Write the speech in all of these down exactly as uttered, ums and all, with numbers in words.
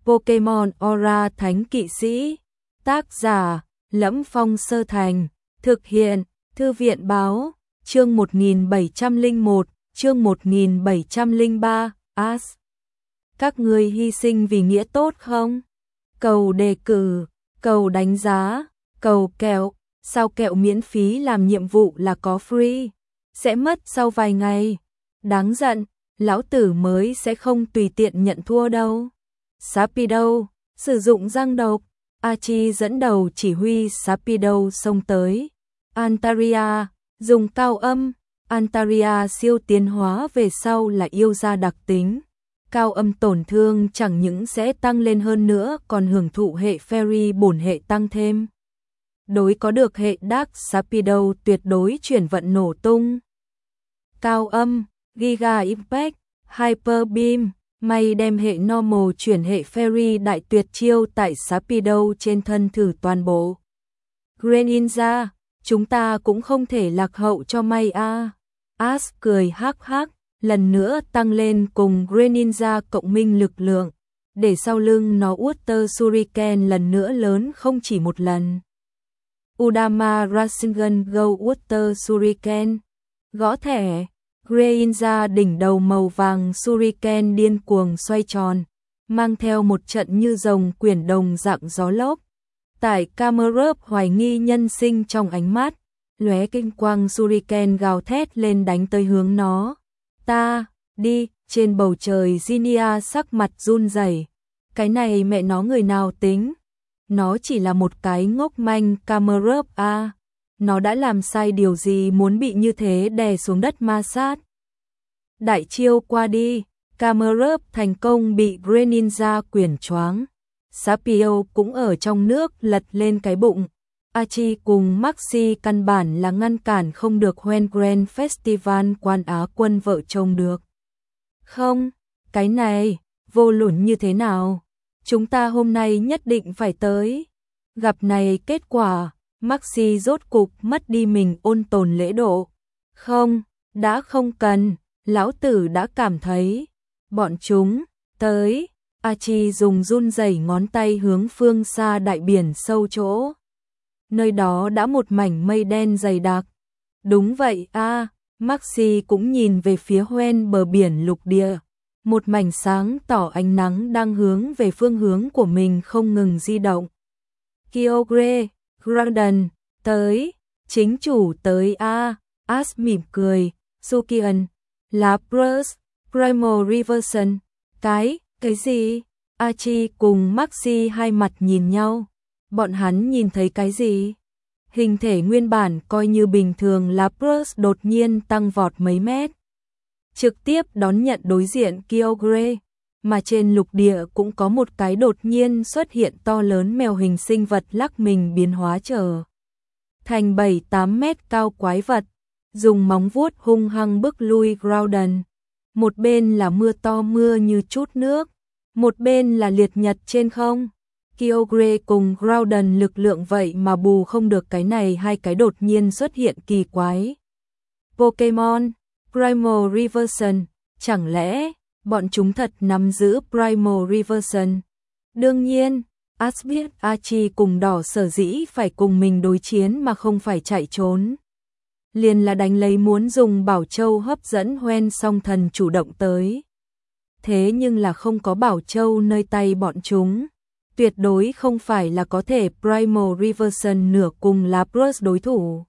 Pokemon Aura Thánh Kỵ Sĩ. Tác giả: Lẫm Phong Sơ Thành. Thực hiện: Thư viện báo. Chương một nghìn bảy trăm lẻ một, chương một nghìn bảy trăm lẻ ba, As. Các ngươi hy sinh vì nghĩa tốt không? Cầu đề cử, cầu đánh giá, cầu kẹo. Sao kẹo miễn phí làm nhiệm vụ là có free? Sẽ mất sau vài ngày. Đáng giận, lão tử mới sẽ không tùy tiện nhận thua đâu. Sharpedo, sử dụng răng độc. Archie dẫn đầu chỉ huy Sharpedo xông tới. Altaria, dùng cao âm. Altaria siêu tiến hóa về sau là yêu ra đặc tính. Cao âm tổn thương chẳng những sẽ tăng lên hơn nữa còn hưởng thụ hệ Fairy bổn hệ tăng thêm. Đối có được hệ Dark Sharpedo tuyệt đối chuyển vận nổ tung. Cao âm, Giga Impact, Hyper Beam, may đem hệ normal chuyển hệ Fairy đại tuyệt chiêu tại Sharpedo trên thân thử toàn bộ. Greninja, chúng ta cũng không thể lạc hậu cho may a. As cười hắc hắc, lần nữa tăng lên cùng Greninja cộng minh lực lượng, để sau lưng nó Water Shuriken lần nữa lớn không chỉ một lần. Udama Rasengan Go Water Shuriken. Gõ thẻ. Greninja đỉnh đầu màu vàng Shuriken điên cuồng xoay tròn, mang theo một trận như rồng quyển đồng dạng gió lốc. Tại Camerup hoài nghi nhân sinh trong ánh mắt, lóe kinh quang Shuriken gào thét lên đánh tới hướng nó. Ta, đi, trên bầu trời Zinnia sắc mặt run rẩy. Cái này mẹ nó người nào tính? Nó chỉ là một cái ngốc manh Camerup a. À. Nó đã làm sai điều gì muốn bị như thế đè xuống đất ma sát? Đại chiêu qua đi, Camerup thành công bị Greninja quyển choáng. Sharpedo cũng ở trong nước lật lên cái bụng. Archie cùng Maxi căn bản là ngăn cản không được Hoenn Grand Festival quan Á quân vợ chồng được. Không, cái này, vô luận như thế nào? Chúng ta hôm nay nhất định phải tới. Gặp này kết quả, Maxi rốt cục mất đi mình ôn tồn lễ độ. Không, đã không cần, lão tử đã cảm thấy. Bọn chúng, tới. Archie dùng run rẩy ngón tay hướng phương xa đại biển sâu chỗ. Nơi đó đã một mảnh mây đen dày đặc. Đúng vậy a. À, Maxi cũng nhìn về phía Hoenn bờ biển lục địa. Một mảnh sáng tỏ ánh nắng đang hướng về phương hướng của mình không ngừng di động. Kyogre, Groudon, tới, chính chủ tới a. À, As mỉm cười, Sukian, Lapras, Primal Reversion, cái, cái gì? Archie cùng Maxi hai mặt nhìn nhau. Bọn hắn nhìn thấy cái gì? Hình thể nguyên bản coi như bình thường Lapras đột nhiên tăng vọt mấy mét. Trực tiếp đón nhận đối diện Kyogre, mà trên lục địa cũng có một cái đột nhiên xuất hiện to lớn mèo hình sinh vật lắc mình biến hóa trở thành bảy tám mét cao quái vật, dùng móng vuốt hung hăng bức lui Groudon. Một bên là mưa to mưa như chút nước, một bên là liệt nhật trên không. Kyogre cùng Groudon lực lượng vậy mà bù không được cái này hai cái đột nhiên xuất hiện kỳ quái. Pokemon Primal Reversion, chẳng lẽ bọn chúng thật nắm giữ Primal Reversion? Đương nhiên, As biết Archie cùng đỏ sở dĩ phải cùng mình đối chiến mà không phải chạy trốn. Liền là đánh lấy muốn dùng Bảo Châu hấp dẫn Hoenn song thần chủ động tới. Thế nhưng là không có Bảo Châu nơi tay bọn chúng. Tuyệt đối không phải là có thể Primal Reversion nửa cùng Lapras đối thủ.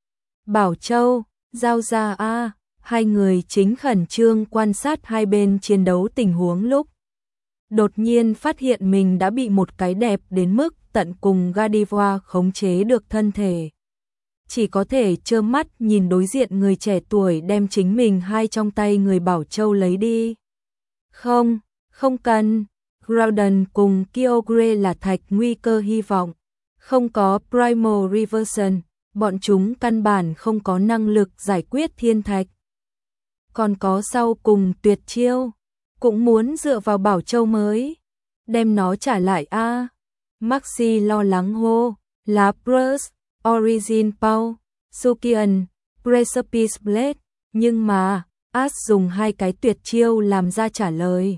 Bảo Châu, giao ra a. Hai người chính khẩn trương quan sát hai bên chiến đấu tình huống lúc đột nhiên phát hiện mình đã bị một cái đẹp đến mức tận cùng Gardevoir khống chế được thân thể. Chỉ có thể trơ mắt nhìn đối diện người trẻ tuổi đem chính mình hai trong tay người Bảo Châu lấy đi. Không, không cần. Groudon cùng Kyogre là thạch nguy cơ hy vọng. Không có Primal Reversion, bọn chúng căn bản không có năng lực giải quyết thiên thạch. Còn có sau cùng tuyệt chiêu, cũng muốn dựa vào Bảo Châu mới đem nó trả lại a. À. Maxi lo lắng hô, Lapras, Origin Power, Sukian, Precipice Blade, nhưng mà As dùng hai cái tuyệt chiêu làm ra trả lời.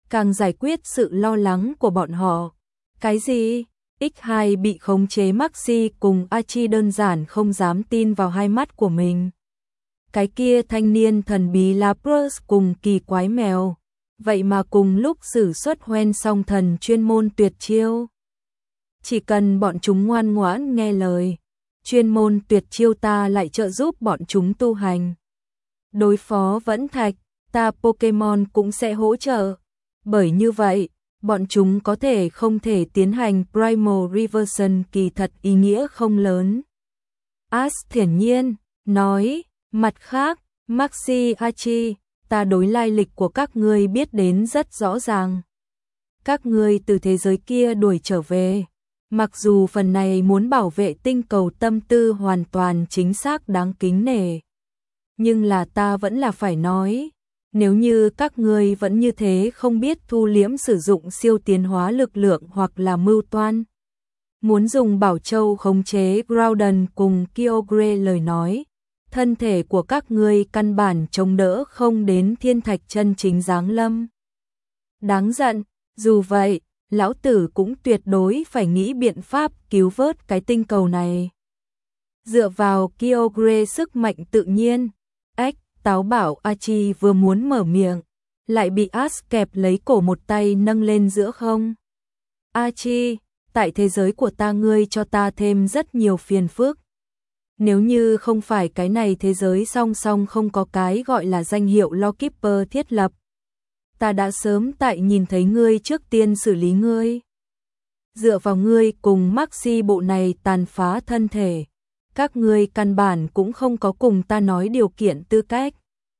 càng giải quyết sự lo lắng của bọn họ. Cái gì? ích hai bị khống chế Maxi cùng Archie đơn giản không dám tin vào hai mắt của mình. Cái kia thanh niên thần bí là Bruce cùng kỳ quái mèo. Vậy mà cùng lúc sử xuất hoen song thần chuyên môn tuyệt chiêu. Chỉ cần bọn chúng ngoan ngoãn nghe lời, chuyên môn tuyệt chiêu ta lại trợ giúp bọn chúng tu hành. Đối phó vẫn thạch, ta Pokemon cũng sẽ hỗ trợ. Bởi như vậy, bọn chúng có thể không thể tiến hành Primal Reversion kỳ thật ý nghĩa không lớn. Ash thiển nhiên, nói, mặt khác, Maxi Archie, ta đối lai lịch của các ngươi biết đến rất rõ ràng. Các ngươi từ thế giới kia đuổi trở về. Mặc dù phần này muốn bảo vệ tinh cầu tâm tư hoàn toàn chính xác đáng kính nể. Nhưng là ta vẫn là phải nói, nếu như các ngươi vẫn như thế không biết thu liễm sử dụng siêu tiến hóa lực lượng hoặc là mưu toan. Muốn dùng Bảo Châu khống chế Groudon cùng Kyogre lời nói, thân thể của các ngươi căn bản chống đỡ không đến thiên thạch chân chính giáng lâm. Đáng giận, dù vậy, lão tử cũng tuyệt đối phải nghĩ biện pháp cứu vớt cái tinh cầu này. Dựa vào Kyogre sức mạnh tự nhiên, ếch, táo bảo Archie vừa muốn mở miệng, lại bị Ash kẹp lấy cổ một tay nâng lên giữa không. Archie, tại thế giới của ta ngươi cho ta thêm rất nhiều phiền phức. Nếu như không phải cái này thế giới song song không có cái gọi là danh hiệu Lawkeeper thiết lập, ta đã sớm tại nhìn thấy ngươi trước tiên xử lý ngươi. Dựa vào ngươi cùng Maxi bộ này tàn phá thân thể, các ngươi căn bản cũng không có cùng ta nói điều kiện tư cách.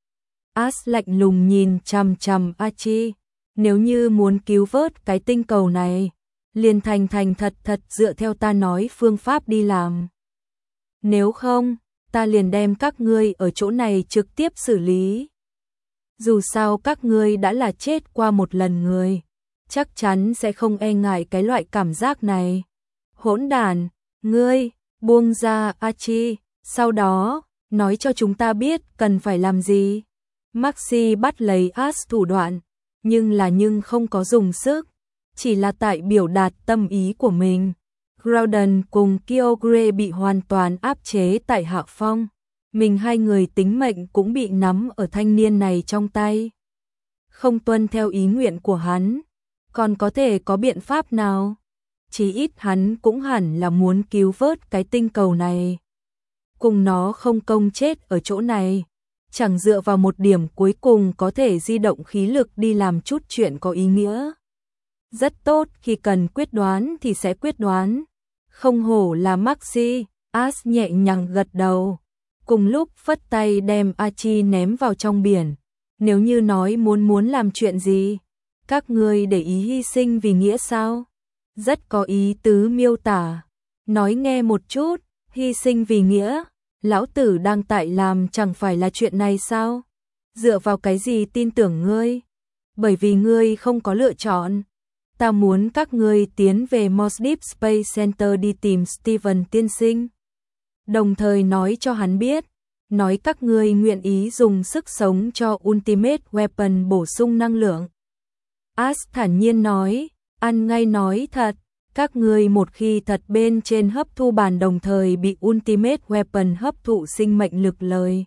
Ash lạnh lùng nhìn chằm chằm Archie, nếu như muốn cứu vớt cái tinh cầu này, liền thành thành thật thật dựa theo ta nói phương pháp đi làm. Nếu không, ta liền đem các ngươi ở chỗ này trực tiếp xử lý. Dù sao các ngươi đã là chết qua một lần người, chắc chắn sẽ không e ngại cái loại cảm giác này. Hỗn đản, ngươi, buông ra Archie, sau đó, nói cho chúng ta biết cần phải làm gì. Maxi bắt lấy Ash thủ đoạn, nhưng là nhưng không có dùng sức, chỉ là tại biểu đạt tâm ý của mình. Groudon cùng Kyogre bị hoàn toàn áp chế tại hạ phong. Mình hai người tính mệnh cũng bị nắm ở thanh niên này trong tay. Không tuân theo ý nguyện của hắn, còn có thể có biện pháp nào? Chí ít hắn cũng hẳn là muốn cứu vớt cái tinh cầu này. Cùng nó không công chết ở chỗ này, chẳng dựa vào một điểm cuối cùng có thể di động khí lực đi làm chút chuyện có ý nghĩa. Rất tốt, khi cần quyết đoán thì sẽ quyết đoán. Không hổ là Maxi, Ash nhẹ nhàng gật đầu. Cùng lúc phất tay đem Archie ném vào trong biển. Nếu như nói muốn muốn làm chuyện gì, các ngươi để ý hy sinh vì nghĩa sao? Rất có ý tứ miêu tả. Nói nghe một chút, hy sinh vì nghĩa, lão tử đang tại làm chẳng phải là chuyện này sao? Dựa vào cái gì tin tưởng ngươi? Bởi vì ngươi không có lựa chọn. Ta muốn các ngươi tiến về Moss Deep Space Center đi tìm Steven tiên sinh. Đồng thời nói cho hắn biết, nói các ngươi nguyện ý dùng sức sống cho Ultimate Weapon bổ sung năng lượng. Ash thản nhiên nói, ăn ngay nói thật, các ngươi một khi thật bên trên hấp thu bàn đồng thời bị Ultimate Weapon hấp thụ sinh mệnh lực lời.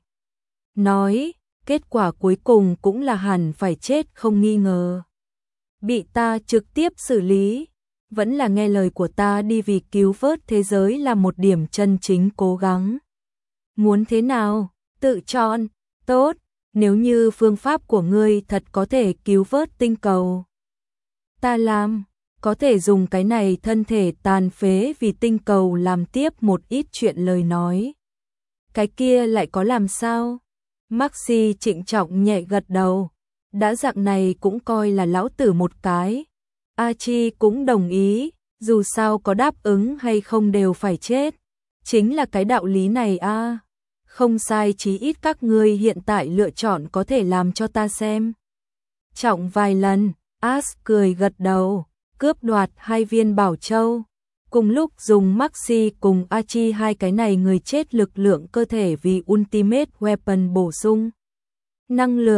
Nói, kết quả cuối cùng cũng là hẳn phải chết không nghi ngờ. Bị ta trực tiếp xử lý, vẫn là nghe lời của ta đi vì cứu vớt thế giới là một điểm chân chính cố gắng. Muốn thế nào? Tự chọn. Tốt, nếu như phương pháp của ngươi thật có thể cứu vớt tinh cầu. Ta làm, có thể dùng cái này thân thể tàn phế vì tinh cầu làm tiếp một ít chuyện lời nói. Cái kia lại có làm sao? Maxi trịnh trọng nhẹ gật đầu. Đã dạng này cũng coi là lão tử một cái. Archie cũng đồng ý, dù sao có đáp ứng hay không đều phải chết. Chính là cái đạo lý này a. À. Không sai, chí ít các ngươi hiện tại lựa chọn có thể làm cho ta xem. Trọng vài lần, Ash cười gật đầu, cướp đoạt hai viên bảo châu. Cùng lúc dùng Maxi cùng Archie hai cái này người chết lực lượng cơ thể vì Ultimate Weapon bổ sung năng lượng.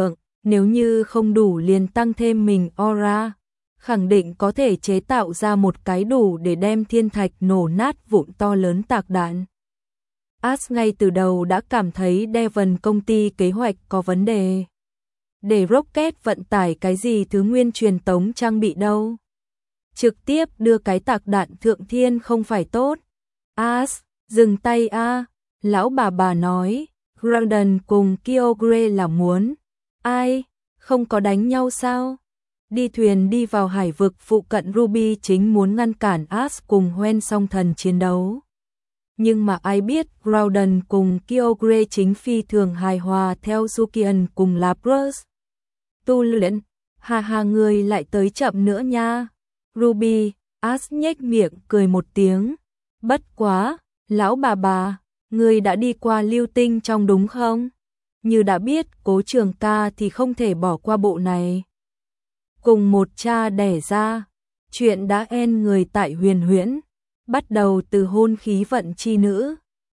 Nếu như không đủ liền tăng thêm mình aura, khẳng định có thể chế tạo ra một cái đủ để đem thiên thạch nổ nát vụn to lớn tạc đạn. Ash ngay từ đầu đã cảm thấy Devon công ty kế hoạch có vấn đề. Để rocket vận tải cái gì thứ nguyên truyền tống trang bị đâu. Trực tiếp đưa cái tạc đạn thượng thiên không phải tốt. Ash, dừng tay a, lão bà bà nói, Groudon cùng Kyogre là muốn. Ai, không có đánh nhau sao? Đi thuyền đi vào hải vực phụ cận Ruby chính muốn ngăn cản Ash cùng Hoenn song thần chiến đấu. Nhưng mà ai biết Groudon cùng Kyogre chính phi thường hài hòa theo Zukian cùng Lapras. Tu luyện, hà hà người lại tới chậm nữa nha. Ruby, Ash nhếch miệng cười một tiếng. Bất quá, lão bà bà, người đã đi qua lưu tinh trong đúng không? Như đã biết Cố Trường Ca thì không thể bỏ qua bộ này. Cùng một cha đẻ ra, chuyện đã en người tại huyền huyễn, bắt đầu từ hôn khí vận chi nữ.